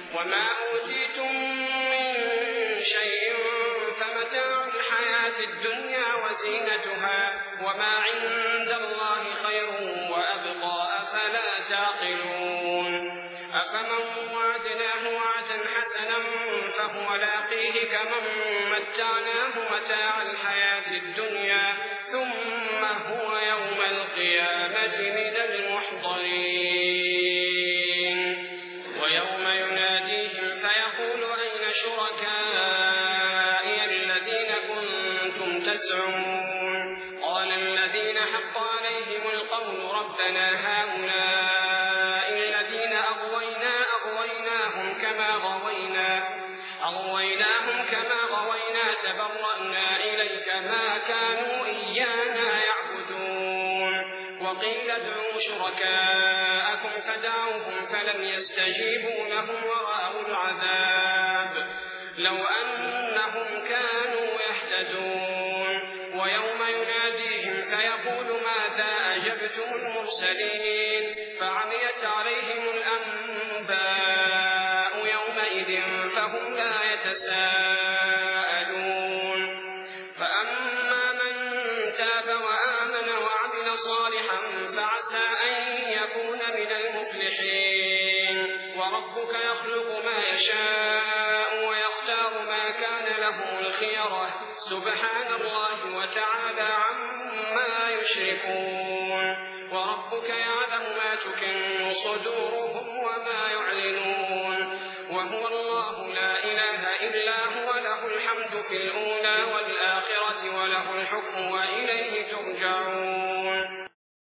وما أوتيتم من شيء فمتاع الحياة الدنيا وزينتها وما عند الله خير وأبقى أفلا تعقلون أفمن وعدناه وعدا حسنا فهو لاقيه كمن متعناه متاع الحياة الدنيا ثم هو يوم القيامة من المحضرين ويوم يناديهم فيقول أين شركائي الذين كنتم تزعمون قال الذين حق عليهم القول ربنا هؤلاء الذين أغويناهم كما غوينا تبرأنا إليك ما كانوا إيانا يعبدون وقيل ادعوا شركاءكم فدعوهم فلم يستجيبوا لهم ورأوا العذاب لو أنهم كانوا يهتدون ويوم يناديهم فيقول ماذا أجبتم المرسلين فعميت عليهم الأنباء يومئذ فهم لا يتساءلون فأما من تاب وآمن وعمل صالحا فعسى أن يكون من المفلحين وربك يخلق ما يشاء ويختار ما كان له الخيرة سبحان الله وتعالى عما يشركون وربك يعلم ما تكن صدورهم وما يعلنون وهو الله لا إله إلا هو له الحمد في الأولى